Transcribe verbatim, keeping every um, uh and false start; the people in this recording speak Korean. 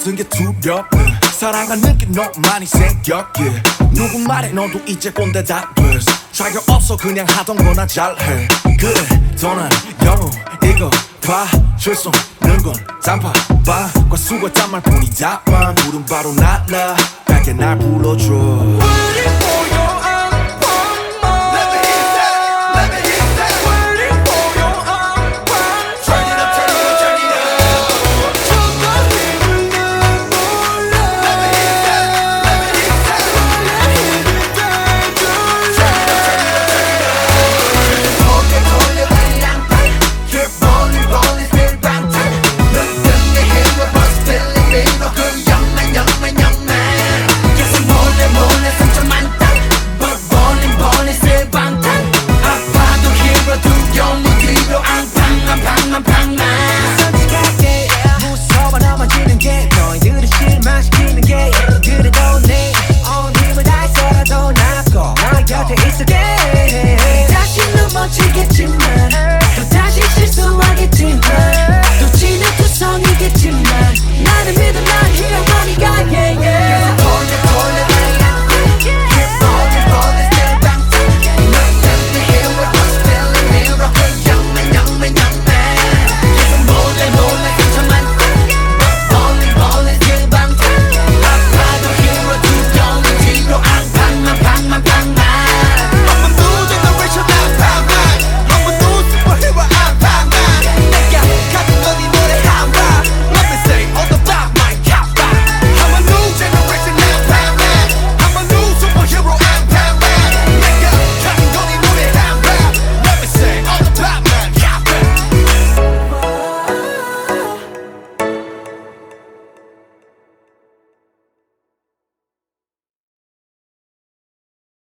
모든 게 두렵네. 사랑하는 게 너무 많이 생겼 yeah. 누구 말에 너도 이제 꼰대 다 됐어. 자격 없어 그냥 하던 거나 잘해. 그래 더 난 영웅 이거 봐줄 수 없는 건 단팥빵과 수고했단 말뿐이다만 부른 바로 날라 밝게 날 불러줘.